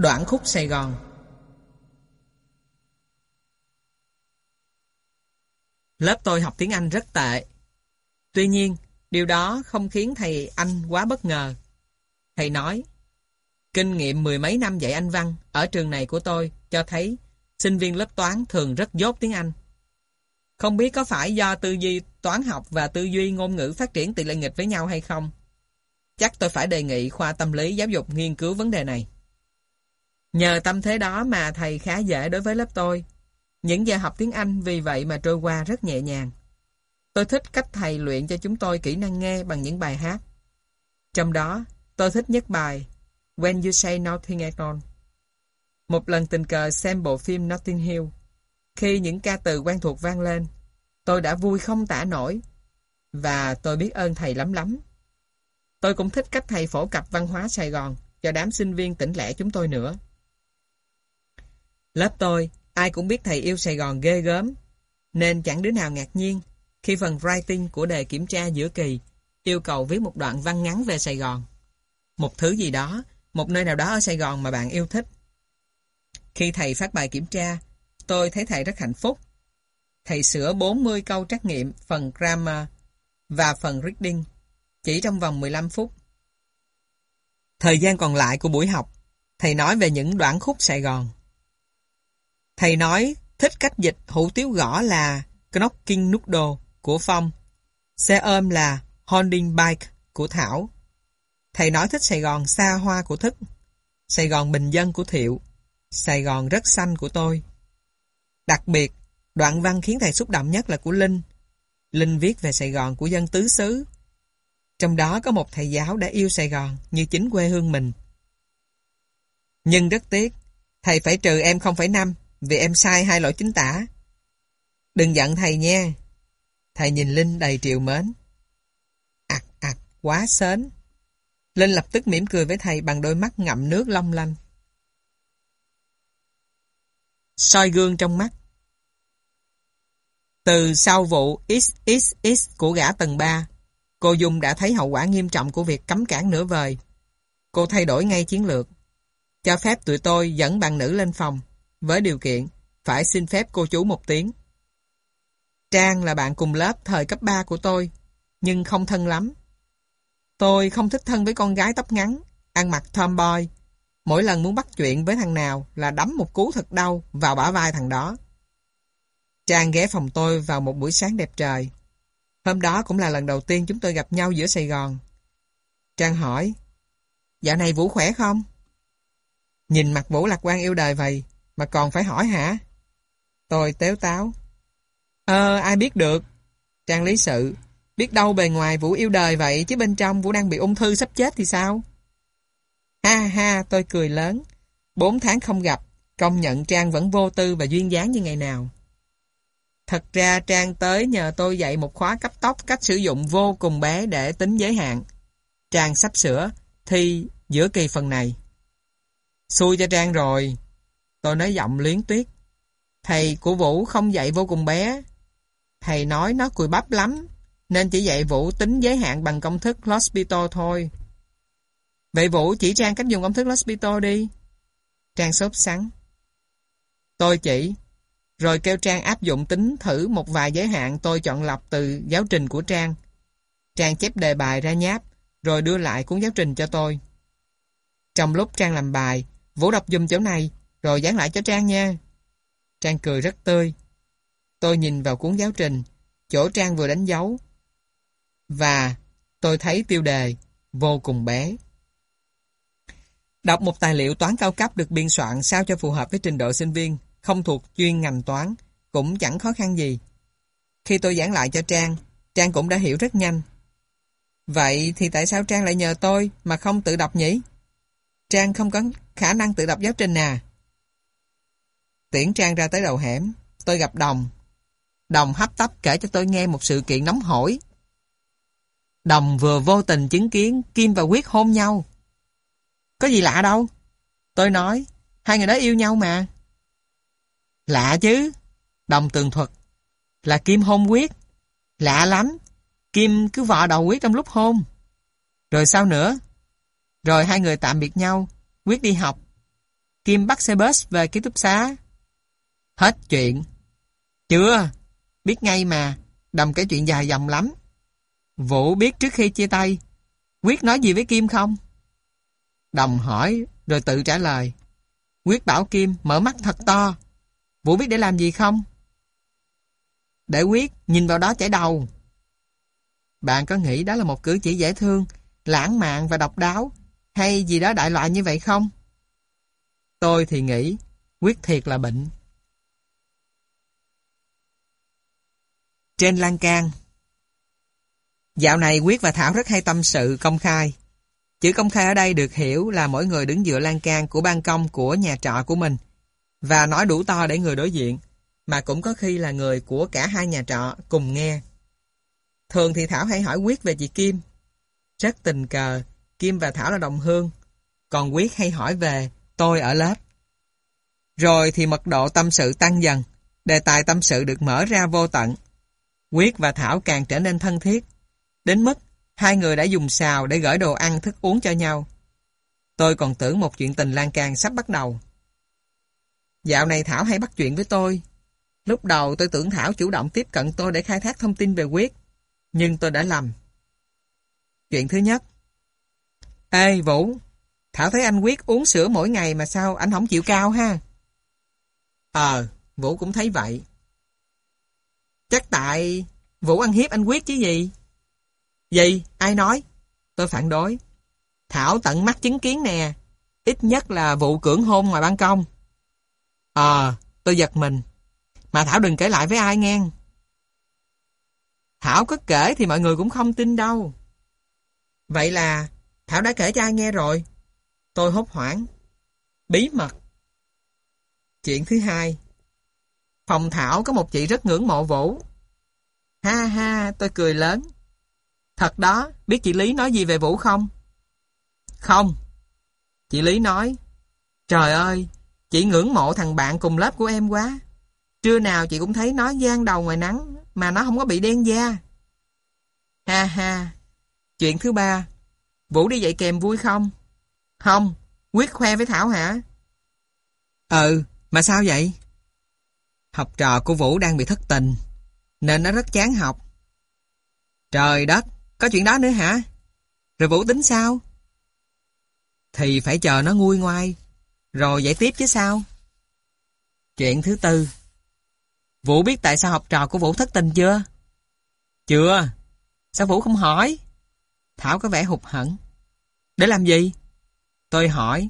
Đoạn khúc Sài Gòn. Lớp tôi học tiếng Anh rất tệ. Tuy nhiên, điều đó không khiến thầy Anh quá bất ngờ. Thầy nói, kinh nghiệm mười mấy năm dạy Anh văn ở trường này của tôi cho thấy sinh viên lớp toán thường rất dốt tiếng Anh. Không biết có phải do tư duy toán học và tư duy ngôn ngữ phát triển tỷ lệ nghịch với nhau hay không? Chắc tôi phải đề nghị khoa tâm lý giáo dục nghiên cứu vấn đề này. Nhờ tâm thế đó mà thầy khá dễ đối với lớp tôi. Những giờ học tiếng Anh vì vậy mà trôi qua rất nhẹ nhàng. Tôi thích cách thầy luyện cho chúng tôi kỹ năng nghe bằng những bài hát. Trong đó, tôi thích nhất bài When You Say Nothing at All. Một lần tình cờ xem bộ phim Notting Hill. Khi những ca từ quen thuộc vang lên, tôi đã vui không tả nổi. Và tôi biết ơn thầy lắm lắm. Tôi cũng thích cách thầy phổ cập văn hóa Sài Gòn cho đám sinh viên tỉnh lẻ chúng tôi nữa. Lớp tôi, ai cũng biết thầy yêu Sài Gòn ghê gớm, nên chẳng đứa nào ngạc nhiên khi phần writing của đề kiểm tra giữa kỳ yêu cầu viết một đoạn văn ngắn về Sài Gòn. Một thứ gì đó, một nơi nào đó ở Sài Gòn mà bạn yêu thích. Khi thầy phát bài kiểm tra, tôi thấy thầy rất hạnh phúc. Thầy sửa 40 câu trắc nghiệm phần grammar và phần reading chỉ trong vòng 15 phút. Thời gian còn lại của buổi học, thầy nói về những đoạn khúc Sài Gòn. Thầy nói thích cách dịch hủ tiếu gõ là Knocking Noodle của Phong, xe ôm là Holding Bike của Thảo. Thầy nói thích Sài Gòn xa hoa của Thức, Sài Gòn bình dân của Thiệu, Sài Gòn rất xanh của tôi. Đặc biệt, đoạn văn khiến thầy xúc động nhất là của Linh. Linh viết về Sài Gòn của dân tứ xứ. Trong đó có một thầy giáo đã yêu Sài Gòn như chính quê hương mình. Nhưng rất tiếc, thầy phải trừ em 0,5 vì em sai 2 lỗi chính tả. Đừng giận thầy nha. Thầy nhìn Linh đầy trìu mến. Quá sến. Linh lập tức mỉm cười với thầy bằng đôi mắt ngậm nước long lanh. Soi gương trong mắt. Từ sau vụ XXX của gã tầng 3, cô Dung đã thấy hậu quả nghiêm trọng của việc cấm cản nửa vời. Cô thay đổi ngay chiến lược. Cho phép tụi tôi dẫn bạn nữ lên phòng, với điều kiện phải xin phép cô chú một tiếng. Trang là bạn cùng lớp thời cấp 3 của tôi, nhưng không thân lắm. Tôi không thích thân với con gái tóc ngắn, ăn mặc tomboy. Mỗi lần muốn bắt chuyện với thằng nào là đấm một cú thật đau vào bả vai thằng đó. Trang ghé phòng tôi vào một buổi sáng đẹp trời. Hôm đó cũng là lần đầu tiên chúng tôi gặp nhau giữa Sài Gòn. Trang hỏi, dạo này Vũ khỏe không? Nhìn mặt Vũ lạc quan yêu đời vậy, mà còn phải hỏi hả? Tôi tếu táo. Ai biết được. Trang lý sự, biết đâu bề ngoài Vũ yêu đời vậy, chứ bên trong Vũ đang bị ung thư sắp chết thì sao? Ha ha, tôi cười lớn. 4 tháng không gặp, công nhận Trang vẫn vô tư và duyên dáng như ngày nào. Thật ra Trang tới nhờ tôi dạy một khóa cấp tốc cách sử dụng vô cùng bé để tính giới hạn. Trang sắp sửa thi giữa kỳ phần này. Xui cho Trang rồi. Tôi nói giọng luyến tuyết. Thầy của Vũ không dạy vô cùng bé. Thầy nói nó cùi bắp lắm, nên chỉ dạy Vũ tính giới hạn bằng công thức L'Hospital thôi. Vậy Vũ chỉ Trang cách dùng công thức L'Hospital đi. Trang sốt sắng. Tôi chỉ, rồi kêu Trang áp dụng tính thử một vài giới hạn tôi chọn lọc từ giáo trình của Trang. Trang chép đề bài ra nháp, rồi đưa lại cuốn giáo trình cho tôi. Trong lúc Trang làm bài, Vũ đọc dùm chỗ này, rồi dán lại cho Trang nha. Trang cười rất tươi. Tôi nhìn vào cuốn giáo trình, chỗ Trang vừa đánh dấu. Và tôi thấy tiêu đề vô cùng bé. Đọc một tài liệu toán cao cấp được biên soạn sao cho phù hợp với trình độ sinh viên, không thuộc chuyên ngành toán, cũng chẳng khó khăn gì. Khi tôi giảng lại cho Trang, Trang cũng đã hiểu rất nhanh. Vậy thì tại sao Trang lại nhờ tôi mà không tự đọc nhỉ? Trang không có khả năng tự đọc giáo trình à? Tiễn Trang ra tới đầu hẻm, tôi gặp Đồng. Đồng hấp tấp kể cho tôi nghe một sự kiện nóng hổi. Đồng vừa vô tình chứng kiến Kim và Quyết hôn nhau. Có gì lạ đâu. Tôi nói, hai người đó yêu nhau mà. Lạ chứ. Đồng tường thuật. Là Kim hôn Quyết. Lạ lắm. Kim cứ vò đầu Quyết trong lúc hôn. Rồi sao nữa? Rồi hai người tạm biệt nhau. Quyết đi học. Kim bắt xe bus về ký túc xá. Hết chuyện. Chưa, biết ngay mà, đầm kể chuyện dài dòng lắm. Vũ biết trước khi chia tay, Quyết nói gì với Kim không? Đồng hỏi rồi tự trả lời. Quyết bảo Kim mở mắt thật to. Vũ biết để làm gì không? Để Quyết nhìn vào đó chảy đầu. Bạn có nghĩ đó là một cử chỉ dễ thương, lãng mạn và độc đáo, hay gì đó đại loại như vậy không? Tôi thì nghĩ Quyết thiệt là bệnh. Trên lan can. Dạo này Quyết và Thảo rất hay tâm sự công khai. Chữ công khai ở đây được hiểu là mỗi người đứng dựa lan can của ban công của nhà trọ của mình và nói đủ to để người đối diện, mà cũng có khi là người của cả hai nhà trọ cùng nghe. Thường thì Thảo hay hỏi Quyết về chị Kim. Rất tình cờ, Kim và Thảo là đồng hương, còn Quyết hay hỏi về tôi ở lớp. Rồi thì mật độ tâm sự tăng dần, đề tài tâm sự được mở ra vô tận. Quyết và Thảo càng trở nên thân thiết, đến mức hai người đã dùng xào để gửi đồ ăn thức uống cho nhau. Tôi còn tưởng một chuyện tình lan can sắp bắt đầu. Dạo này Thảo hay bắt chuyện với tôi. Lúc đầu tôi tưởng Thảo chủ động tiếp cận tôi để khai thác thông tin về Quyết, nhưng tôi đã lầm. Chuyện thứ nhất. Ê Vũ, Thảo thấy anh Quyết uống sữa mỗi ngày mà sao anh không chịu cao ha? Vũ cũng thấy vậy. Chắc tại Vũ ăn hiếp anh Quyết chứ gì? Gì? Ai nói? Tôi phản đối. Thảo tận mắt chứng kiến nè. Ít nhất là vụ cưỡng hôn ngoài ban công. Tôi giật mình. Mà Thảo đừng kể lại với ai nghe. Thảo có kể thì mọi người cũng không tin đâu. Vậy là Thảo đã kể cho ai nghe rồi? Tôi hốt hoảng. Bí mật. Chuyện thứ hai. Phòng Thảo có một chị rất ngưỡng mộ Vũ. Ha ha, tôi cười lớn. Thật đó, biết chị Lý nói gì về Vũ không? Không. Chị Lý nói, trời ơi, chị ngưỡng mộ thằng bạn cùng lớp của em quá. Trưa nào chị cũng thấy nó giang đầu ngoài nắng, mà nó không có bị đen da. Ha ha. Chuyện thứ ba. Vũ đi dạy kèm vui không? Không. Quyết khoe với Thảo hả? Mà sao vậy? Học trò của Vũ đang bị thất tình, nên nó rất chán học. Trời đất, có chuyện đó nữa hả? Rồi Vũ tính sao? Thì phải chờ nó nguôi ngoai, rồi dạy tiếp chứ sao? Chuyện thứ tư. Vũ biết tại sao học trò của Vũ thất tình chưa? Chưa. Sao Vũ không hỏi? Thảo có vẻ hụt hẫng. Để làm gì? Tôi hỏi.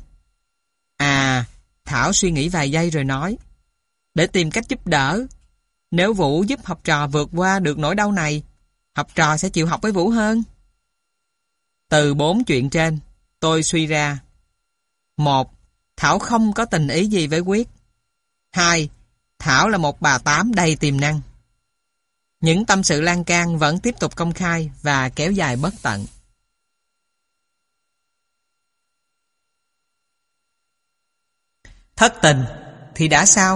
Thảo suy nghĩ vài giây rồi nói. Để tìm cách giúp đỡ. Nếu Vũ giúp học trò vượt qua được nỗi đau này, học trò sẽ chịu học với Vũ hơn. Từ 4 chuyện trên, tôi suy ra. 1. Thảo không có tình ý gì với Quyết. 2. Thảo là một bà tám đầy tiềm năng. Những tâm sự lan can vẫn tiếp tục công khai và kéo dài bất tận. Thất tình thì đã sao?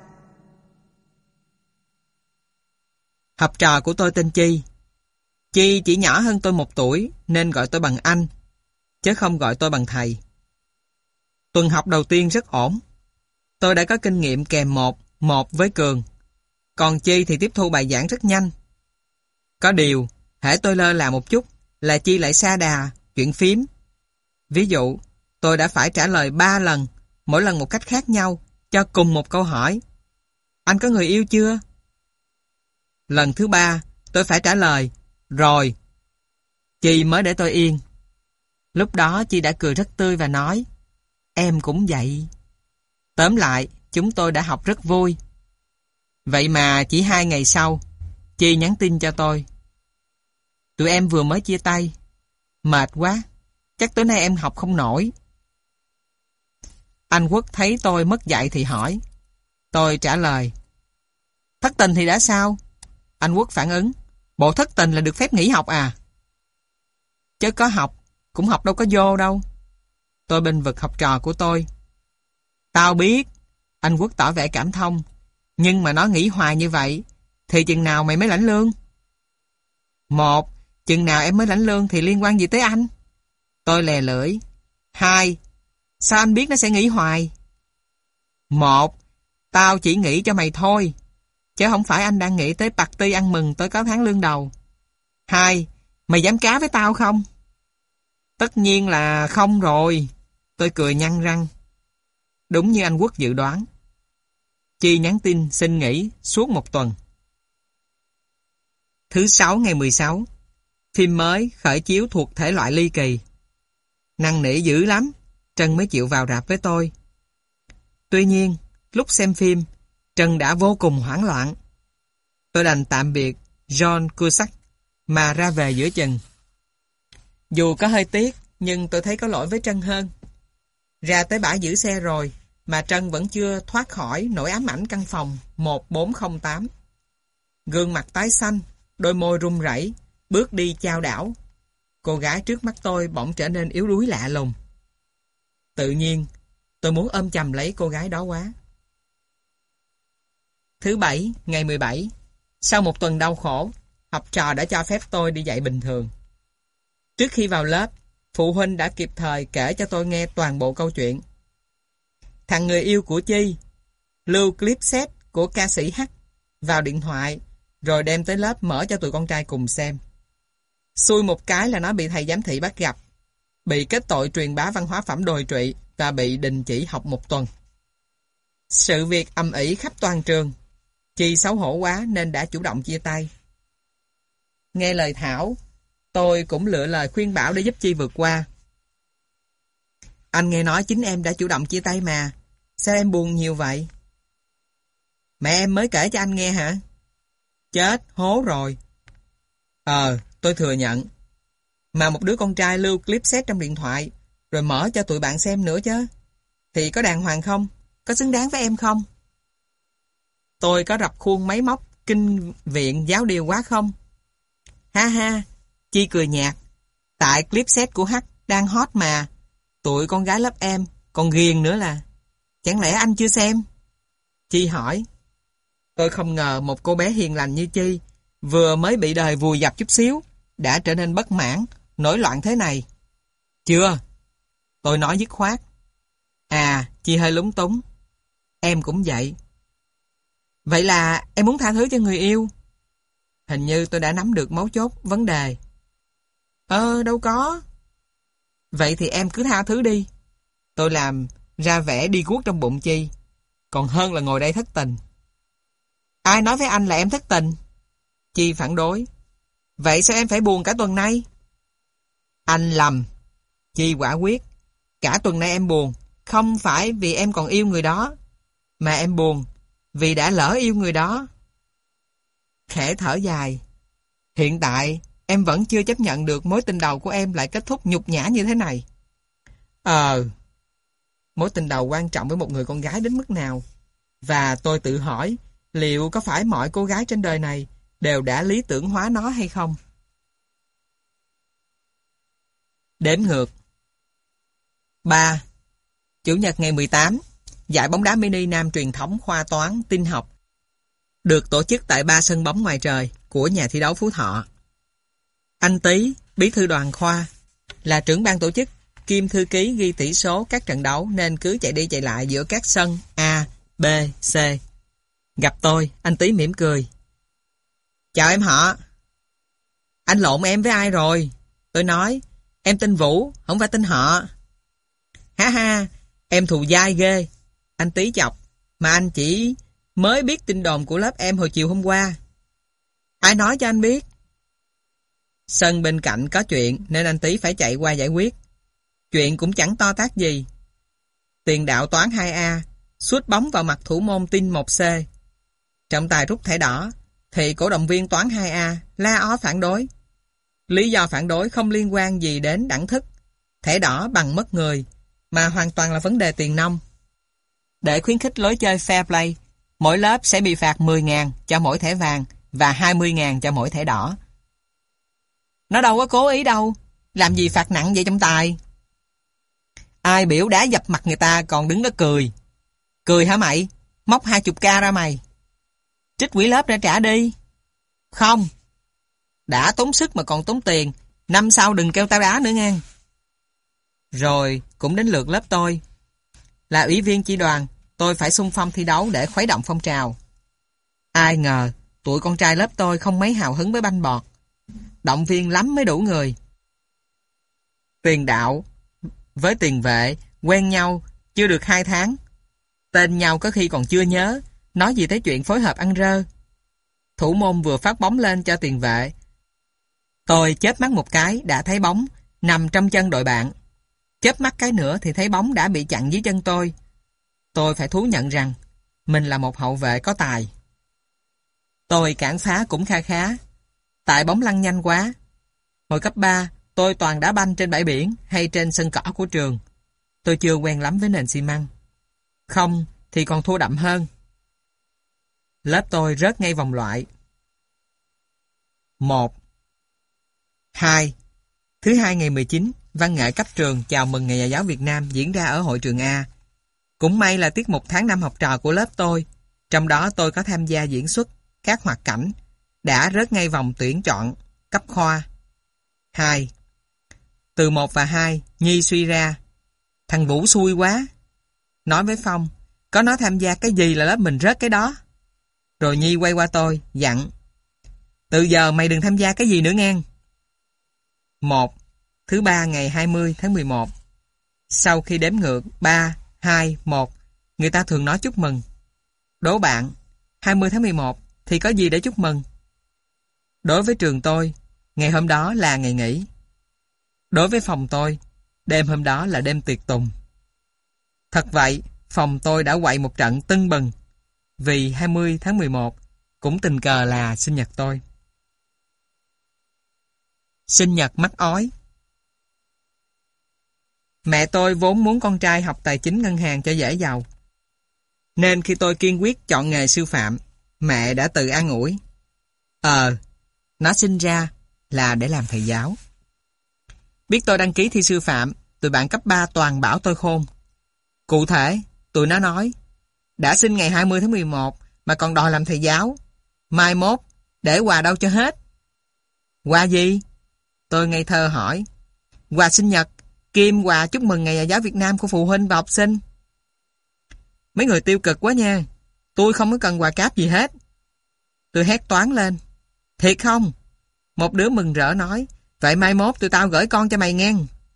Học trò của tôi tên Chi. Chi chỉ nhỏ hơn tôi 1 tuổi nên gọi tôi bằng anh, chứ không gọi tôi bằng thầy. Tuần học đầu tiên rất ổn. Tôi đã có kinh nghiệm kèm 1 với Cường. Còn Chi thì tiếp thu bài giảng rất nhanh. Có điều, hễ tôi lơ là một chút là Chi lại sa đà, chuyện phím. Ví dụ, tôi đã phải trả lời 3 lần, mỗi lần một cách khác nhau, cho cùng một câu hỏi. Anh có người yêu chưa? Lần thứ 3, tôi phải trả lời, rồi. Chi mới để tôi yên. Lúc đó Chi đã cười rất tươi và nói, em cũng vậy. Tóm lại, chúng tôi đã học rất vui. Vậy mà chỉ 2 ngày sau, Chi nhắn tin cho tôi. Tụi em vừa mới chia tay. Mệt quá, chắc tối nay em học không nổi. Anh Quốc thấy tôi mất dạy thì hỏi. Tôi trả lời. Thất tình thì đã sao? Anh Quốc phản ứng. Bộ thất tình là được phép nghỉ học à? Chứ có học, cũng học đâu có vô đâu. Tôi bênh vực học trò của tôi. Tao biết. Anh Quốc tỏ vẻ cảm thông. Nhưng mà nó nghỉ hoài như vậy, thì chừng nào mày mới lãnh lương? 1. Chừng nào em mới lãnh lương thì liên quan gì tới anh? Tôi lè lưỡi. 2. Sao anh biết nó sẽ nghỉ hoài? Một, tao chỉ nghĩ cho mày thôi, chứ không phải anh đang nghĩ tới party ăn mừng tới có tháng lương đầu. Hai, mày dám cá với tao không? Tất nhiên là không rồi. Tôi cười nhăn răng. Đúng như anh Quốc dự đoán. Chi nhắn tin xin nghỉ suốt 1 tuần. Thứ Sáu ngày 16, phim mới khởi chiếu thuộc thể loại ly kỳ. Năn nỉ dữ lắm, Trân mới chịu vào rạp với tôi. Tuy nhiên, lúc xem phim, Trân đã vô cùng hoảng loạn. Tôi đành tạm biệt John Cusack mà ra về giữa chừng. Dù có hơi tiếc, nhưng tôi thấy có lỗi với Trân hơn. Ra tới bãi giữ xe rồi, mà Trân vẫn chưa thoát khỏi nỗi ám ảnh căn phòng 1408. Gương mặt tái xanh, đôi môi run rẩy, bước đi chao đảo. Cô gái trước mắt tôi bỗng trở nên yếu đuối lạ lùng. Tự nhiên, tôi muốn ôm chầm lấy cô gái đó quá. Thứ Bảy, ngày 17, sau 1 tuần đau khổ, học trò đã cho phép tôi đi dạy bình thường. Trước khi vào lớp, phụ huynh đã kịp thời kể cho tôi nghe toàn bộ câu chuyện. Thằng người yêu của Chi lưu clip set của ca sĩ H vào điện thoại, rồi đem tới lớp mở cho tụi con trai cùng xem. Xui một cái là nó bị thầy giám thị bắt gặp, bị kết tội truyền bá văn hóa phẩm đồi trụy và bị đình chỉ học 1 tuần. Sự việc ầm ĩ khắp toàn trường. Chi xấu hổ quá nên đã chủ động chia tay. Nghe lời Thảo, tôi cũng lựa lời khuyên bảo để giúp Chi vượt qua. Anh nghe nói chính em đã chủ động chia tay mà. Sao em buồn nhiều vậy? Mẹ em mới kể cho anh nghe hả? Chết, hố rồi. Tôi thừa nhận. Mà một đứa con trai lưu clip set trong điện thoại, rồi mở cho tụi bạn xem nữa chứ. Thì có đàng hoàng không? Có xứng đáng với em không? Tôi có rập khuôn máy móc kinh viện giáo điều quá không? Ha ha, Chi cười nhạt. Tại clip set của H đang hot mà. Tụi con gái lớp em còn ghiền nữa là. Chẳng lẽ anh chưa xem? Chi hỏi. Tôi không ngờ một cô bé hiền lành như Chi, vừa mới bị đời vùi dập chút xíu, đã trở nên bất mãn, nổi loạn thế này. Chưa. Tôi nói dứt khoát. Chi hơi lúng túng. Em cũng vậy. Vậy là em muốn tha thứ cho người yêu? Hình như tôi đã nắm được mấu chốt vấn đề. Đâu có. Vậy thì em cứ tha thứ đi. Tôi làm ra vẻ đi guốc trong bụng Chi, còn hơn là ngồi đây thất tình. Ai nói với anh là em thất tình? Chi phản đối. Vậy sao em phải buồn cả tuần nay? Anh lầm. Chi quả quyết. Cả tuần nay em buồn, không phải vì em còn yêu người đó, mà em buồn vì đã lỡ yêu người đó. Khẽ thở dài. Hiện tại, em vẫn chưa chấp nhận được mối tình đầu của em lại kết thúc nhục nhã như thế này. Mối tình đầu quan trọng với một người con gái đến mức nào? Và tôi tự hỏi, liệu có phải mọi cô gái trên đời này đều đã lý tưởng hóa nó hay không? Đếm ngược. 3. Chủ nhật ngày 18, giải bóng đá mini nam truyền thống khoa toán tin học được tổ chức tại 3 sân bóng ngoài trời của nhà thi đấu Phú Thọ. Anh Tý, bí thư đoàn khoa, là trưởng ban tổ chức kiêm thư ký ghi tỷ số các trận đấu nên cứ chạy đi chạy lại giữa các sân A, B, C. Gặp tôi, anh Tý mỉm cười. Chào em họ. Anh lộn em với ai rồi? Tôi nói, em tên Vũ, không phải tên họ. Ha ha, em thù dai ghê. Anh Tý chọc, mà anh chỉ mới biết tin đồn của lớp em hồi chiều hôm qua. Ai nói cho anh biết? Sân bên cạnh có chuyện nên anh Tý phải chạy qua giải quyết. Chuyện cũng chẳng to tát gì. Tiền đạo toán 2A sút bóng vào mặt thủ môn tin 1C. Trọng tài rút thẻ đỏ thì cổ động viên toán 2A la ó phản đối. Lý do phản đối không liên quan gì đến đẳng thức, thẻ đỏ bằng mất người, mà hoàn toàn là vấn đề tiền nong. Để khuyến khích lối chơi fair play, mỗi lớp sẽ bị phạt 10.000 cho mỗi thẻ vàng và 20.000 cho mỗi thẻ đỏ. Nó đâu có cố ý đâu. Làm gì phạt nặng vậy trọng tài? Ai biểu đá dập mặt người ta còn đứng đó cười. Cười hả mày? Móc 20k ra mày. Trích quỹ lớp ra trả đi. Không. Đã tốn sức mà còn tốn tiền. Năm sau đừng kêu tao đá nữa nghe. Rồi cũng đến lượt lớp tôi. Là ủy viên chi đoàn, tôi phải xung phong thi đấu để khuấy động phong trào. Ai ngờ, tụi con trai lớp tôi không mấy hào hứng với banh bọt. Động viên lắm mới đủ người. Tiền đạo với tiền vệ quen nhau chưa được 2 tháng. Tên nhau có khi còn chưa nhớ, nói gì tới chuyện phối hợp ăn rơ. Thủ môn vừa phát bóng lên cho tiền vệ. Tôi chớp mắt một cái đã thấy bóng nằm trong chân đội bạn. Chớp mắt cái nữa thì thấy bóng đã bị chặn dưới chân tôi. Tôi phải thú nhận rằng mình là một hậu vệ có tài. Tôi cản phá cũng kha khá. Tại bóng lăn nhanh quá. Hồi cấp 3, tôi toàn đá banh trên bãi biển hay trên sân cỏ của trường. Tôi chưa quen lắm với nền xi măng. Không thì còn thua đậm hơn. Lớp tôi rớt ngay vòng loại. 1. 2. Thứ hai ngày 19, văn nghệ cấp trường chào mừng Ngày Nhà giáo Việt Nam diễn ra ở hội trường A. Cũng may là tiết mục tháng 5 học trò của lớp tôi, trong đó tôi có tham gia diễn xuất các hoạt cảnh, đã rớt ngay vòng tuyển chọn cấp khoa. 2. Từ 1 và 2, Nhi suy ra. Thằng Vũ xui quá. Nói với Phong, có nó tham gia cái gì là lớp mình rớt cái đó. Rồi Nhi quay qua tôi, dặn. Từ giờ mày đừng tham gia cái gì nữa nghe. 1. Thứ ba ngày 20 tháng 11. Sau khi đếm ngược 3, 2, 1, người ta thường nói chúc mừng. Đố bạn, 20 tháng 11 thì có gì để chúc mừng? Đối với trường tôi, ngày hôm đó là ngày nghỉ. Đối với phòng tôi, đêm hôm đó là đêm tiệc tùng. Thật vậy, phòng tôi đã quậy một trận tưng bừng, vì 20 tháng 11 cũng tình cờ là sinh nhật tôi. Sinh nhật mắc ói. Mẹ tôi vốn muốn con trai học tài chính ngân hàng cho dễ giàu. Nên khi tôi kiên quyết chọn nghề sư phạm, mẹ đã tự an ủi. Nó sinh ra là để làm thầy giáo. Biết tôi đăng ký thi sư phạm, tụi bạn cấp 3 toàn bảo tôi khôn. Cụ thể, tụi nó nói, đã sinh ngày 20 tháng 11 mà còn đòi làm thầy giáo. Mai mốt, để quà đâu cho hết. Quà gì? Tôi ngây thơ hỏi. Quà sinh nhật, kim quà chúc mừng Ngày Nhà giáo Việt Nam của phụ huynh và học sinh. Mấy người tiêu cực quá nha. Tôi không có cần quà cáp gì hết. Tôi hét toáng lên. Thiệt không? Một đứa mừng rỡ nói. Vậy mai mốt tụi tao gửi con cho mày nghe.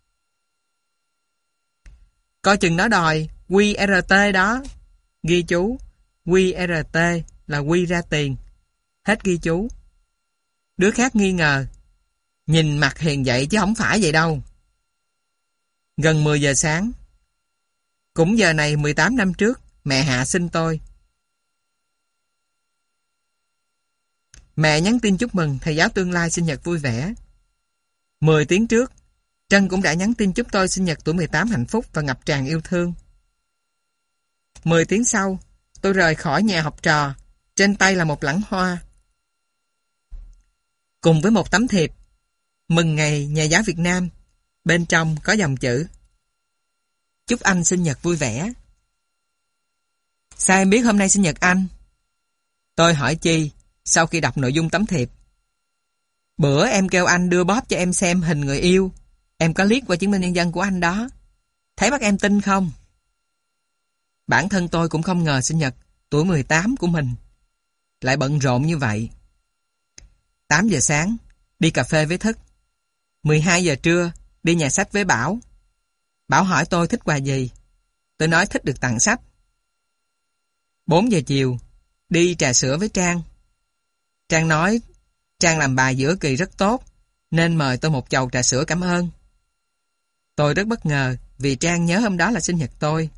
Coi chừng nó đòi QRT đó. Ghi chú. QRT là quy ra tiền. Hết ghi chú. Đứa khác nghi ngờ. Nhìn mặt hiền vậy chứ không phải vậy đâu. Gần 10 giờ sáng. Cũng giờ này 18 năm trước, mẹ Hạ sinh tôi. Mẹ nhắn tin chúc mừng thầy giáo tương lai sinh nhật vui vẻ. 10 tiếng trước, Trân cũng đã nhắn tin chúc tôi sinh nhật tuổi 18 hạnh phúc và ngập tràn yêu thương. 10 tiếng sau, tôi rời khỏi nhà học trò, trên tay là một lẵng hoa. Cùng với một tấm thiệp, mừng Ngày Nhà giáo Việt Nam, bên trong có dòng chữ. Chúc anh sinh nhật vui vẻ. Sao em biết hôm nay sinh nhật anh? Tôi hỏi Chi, sau khi đọc nội dung tấm thiệp. Bữa em kêu anh đưa bóp cho em xem hình người yêu. Em có liếc qua chứng minh nhân dân của anh đó. Thấy bắt em tin không? Bản thân tôi cũng không ngờ sinh nhật tuổi 18 của mình lại bận rộn như vậy. 8 giờ sáng, đi cà phê với Thức. 12 giờ trưa, đi nhà sách với Bảo. Bảo hỏi tôi thích quà gì. Tôi nói thích được tặng sách. 4 giờ chiều, đi trà sữa với Trang. Trang nói Trang làm bài giữa kỳ rất tốt, nên mời tôi một chầu trà sữa cảm ơn. Tôi rất bất ngờ vì Trang nhớ hôm đó là sinh nhật tôi.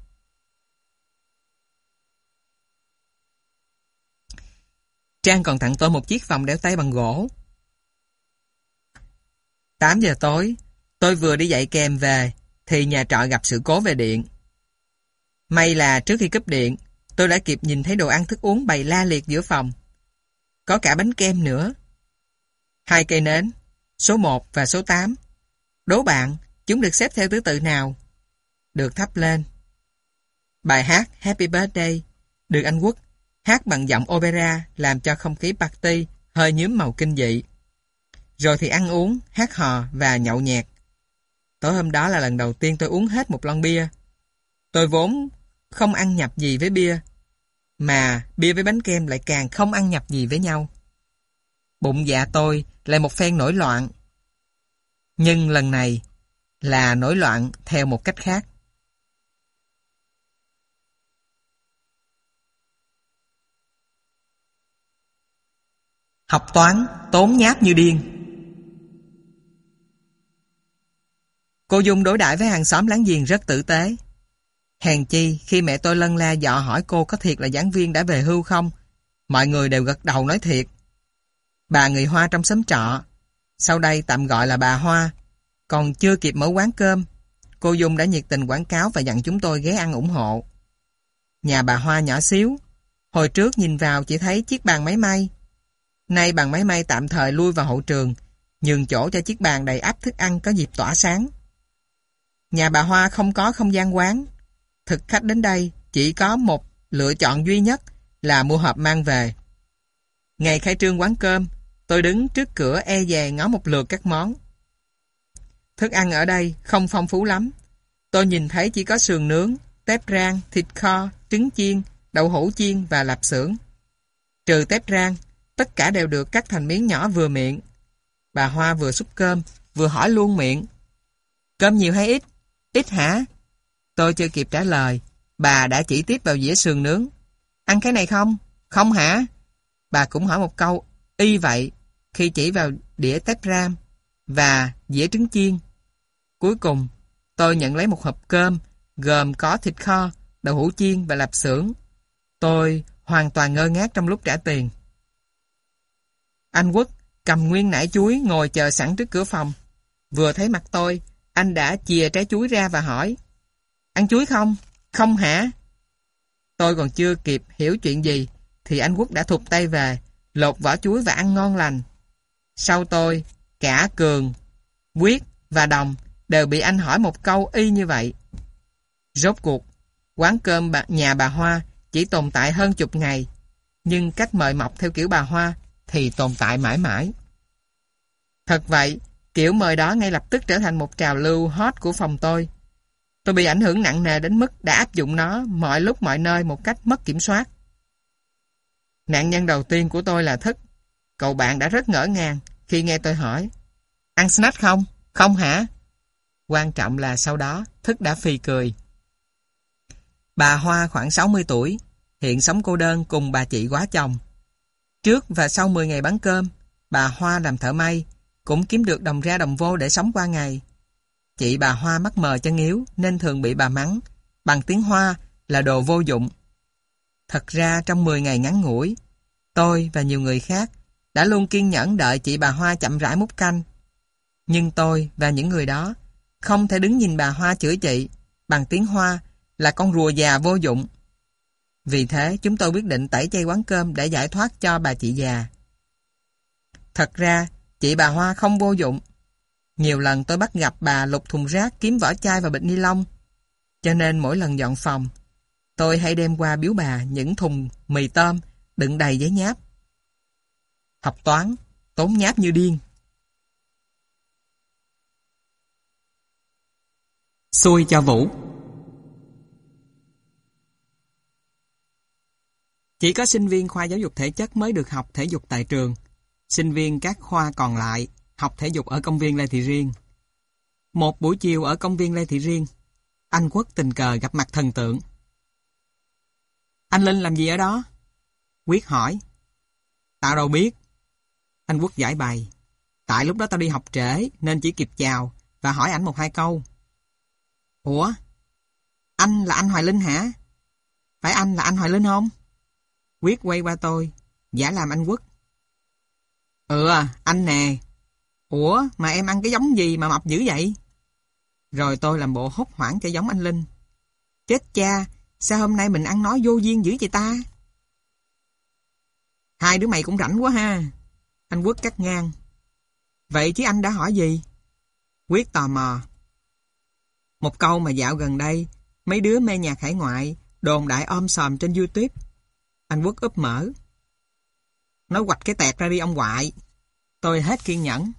Trang còn tặng tôi một chiếc vòng đeo tay bằng gỗ. 8 giờ tối, tôi vừa đi dạy kèm về, thì nhà trọ gặp sự cố về điện. May là trước khi cúp điện, tôi đã kịp nhìn thấy đồ ăn thức uống bày la liệt giữa phòng. Có cả bánh kem nữa. 2 cây nến, số 1 và số 8. Đố bạn, chúng được xếp theo thứ tự nào? Được thắp lên. Bài hát Happy Birthday được anh Quốc hát bằng giọng opera làm cho không khí party hơi nhuốm màu kinh dị. Rồi thì ăn uống, hát hò và nhậu nhẹt. Tối hôm đó là lần đầu tiên tôi uống hết một lon bia. Tôi vốn không ăn nhập gì với bia, mà bia với bánh kem lại càng không ăn nhập gì với nhau. Bụng dạ tôi lại một phen nổi loạn. Nhưng lần này là nổi loạn theo một cách khác. Học toán tốn nháp như điên. Cô Dung đối đãi với hàng xóm láng giềng rất tử tế. Hèn chi khi mẹ tôi lân la dọ hỏi cô có thiệt là giảng viên đã về hưu không, mọi người đều gật đầu nói thiệt. Bà người Hoa trong xóm trọ, sau đây tạm gọi là bà Hoa, còn chưa kịp mở quán cơm, cô Dung đã nhiệt tình quảng cáo và dặn chúng tôi ghé ăn ủng hộ. Nhà bà Hoa nhỏ xíu, hồi trước nhìn vào chỉ thấy chiếc bàn máy may. Nay bàn máy may tạm thời lui vào hậu trường, nhường chỗ cho chiếc bàn đầy ắp thức ăn có dịp tỏa sáng. Nhà bà Hoa không có không gian quán. Thực khách đến đây chỉ có một lựa chọn duy nhất là mua hộp mang về. Ngày khai trương quán cơm, tôi đứng trước cửa e dè ngó một lượt các món. Thức ăn ở đây không phong phú lắm. Tôi nhìn thấy chỉ có sườn nướng, tép rang, thịt kho, trứng chiên, đậu hũ chiên và lạp xưởng. Trừ tép rang, tất cả đều được cắt thành miếng nhỏ vừa miệng. Bà Hoa vừa xúc cơm, vừa hỏi luôn miệng. Cơm nhiều hay ít? Ít hả? Tôi chưa kịp trả lời, bà đã chỉ tiếp vào dĩa sườn nướng. Ăn cái này không? Không hả? Bà cũng hỏi một câu y vậy khi chỉ vào đĩa tép ram và dĩa trứng chiên. Cuối cùng, tôi nhận lấy một hộp cơm gồm có thịt kho, đậu hũ chiên và lạp xưởng. Tôi hoàn toàn ngơ ngác trong lúc trả tiền. Anh Quốc cầm nguyên nải chuối ngồi chờ sẵn trước cửa phòng. Vừa thấy mặt tôi, anh đã chìa trái chuối ra và hỏi: Ăn chuối không? Không hả? Tôi còn chưa kịp hiểu chuyện gì thì anh Quốc đã thụt tay về, lột vỏ chuối và ăn ngon lành. Sau tôi, cả Cường, Quyết và Đồng đều bị anh hỏi một câu y như vậy. Rốt cuộc, quán cơm nhà bà Hoa chỉ tồn tại hơn chục ngày, nhưng cách mời mọc theo kiểu bà Hoa thì tồn tại mãi mãi. Thật vậy, kiểu mời đó ngay lập tức trở thành một trào lưu hot của phòng tôi. Tôi bị ảnh hưởng nặng nề đến mức đã áp dụng nó mọi lúc mọi nơi một cách mất kiểm soát. Nạn nhân đầu tiên của tôi là Thức. Cậu bạn đã rất ngỡ ngàng khi nghe tôi hỏi: Ăn snack không? Không hả? Quan trọng là sau đó Thức đã phì cười. Bà Hoa khoảng 60 tuổi, hiện sống cô đơn cùng bà chị quá chồng. Trước và sau 10 ngày bán cơm, bà Hoa làm thợ may, cũng kiếm được đồng ra đồng vô để sống qua ngày. Chị bà Hoa mắt mờ chân yếu nên thường bị bà mắng bằng tiếng Hoa là đồ vô dụng. Thật ra trong 10 ngày ngắn ngủi, tôi và nhiều người khác đã luôn kiên nhẫn đợi chị bà Hoa chậm rãi múc canh. Nhưng tôi và những người đó không thể đứng nhìn bà Hoa chửi chị bằng tiếng Hoa là con rùa già vô dụng. Vì thế chúng tôi quyết định tẩy chay quán cơm để giải thoát cho bà chị già. Thật ra chị bà Hoa không vô dụng. Nhiều lần tôi bắt gặp bà lục thùng rác kiếm vỏ chai và bịch ni lông. Cho nên mỗi lần dọn phòng, tôi hay đem qua biếu bà những thùng mì tôm đựng đầy giấy nháp. Học toán, tốn nháp như điên. Xui cho Vũ. Chỉ có sinh viên khoa giáo dục thể chất mới được học thể dục tại trường. Sinh viên các khoa còn lại học thể dục ở công viên Lê Thị Riêng. Một buổi chiều ở công viên Lê Thị Riêng, anh Quốc tình cờ gặp mặt thần tượng. Anh Linh làm gì ở đó? Quyết hỏi. Tao đâu biết. Anh Quốc giải bày. Tại lúc đó tao đi học trễ nên chỉ kịp chào và hỏi ảnh một hai câu. Ủa? Anh là anh Hoài Linh hả? Phải anh là anh Hoài Linh không? Quyết quay qua tôi, giả làm anh Quốc. Ừ, anh nè. Ủa, mà em ăn cái giống gì mà mập dữ vậy? Rồi tôi làm bộ hốt hoảng cho giống anh Linh. Chết cha, sao hôm nay mình ăn nói vô duyên dữ vậy ta? Hai đứa mày cũng rảnh quá ha. Anh Quốc cắt ngang. Vậy chứ anh đã hỏi gì? Quyết tò mò. Một câu mà dạo gần đây, mấy đứa mê nhạc hải ngoại đồn đại om sòm trên YouTube. Anh Quốc úp mở. Nói quạch cái tẹt ra đi ông ngoại. Tôi hết kiên nhẫn.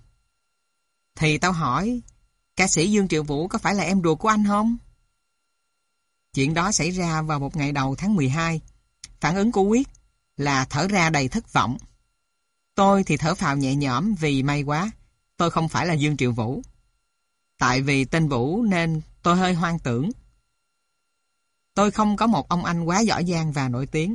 Thì tao hỏi, ca sĩ Dương Triệu Vũ có phải là em ruột của anh không? Chuyện đó xảy ra vào một ngày đầu tháng 12. Phản ứng của Quyết là thở ra đầy thất vọng. Tôi thì thở phào nhẹ nhõm vì may quá, tôi không phải là Dương Triệu Vũ. Tại vì tên Vũ nên tôi hơi hoang tưởng. Tôi không có một ông anh quá giỏi giang và nổi tiếng.